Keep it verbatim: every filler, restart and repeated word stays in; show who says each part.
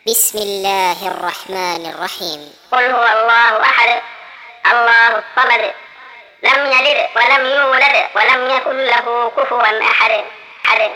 Speaker 1: بسم الله الرحمن الرحيم.
Speaker 2: قل هو الله أحد الله الصمد لم يلد ولم يولد ولم يكن له كفوا أحد.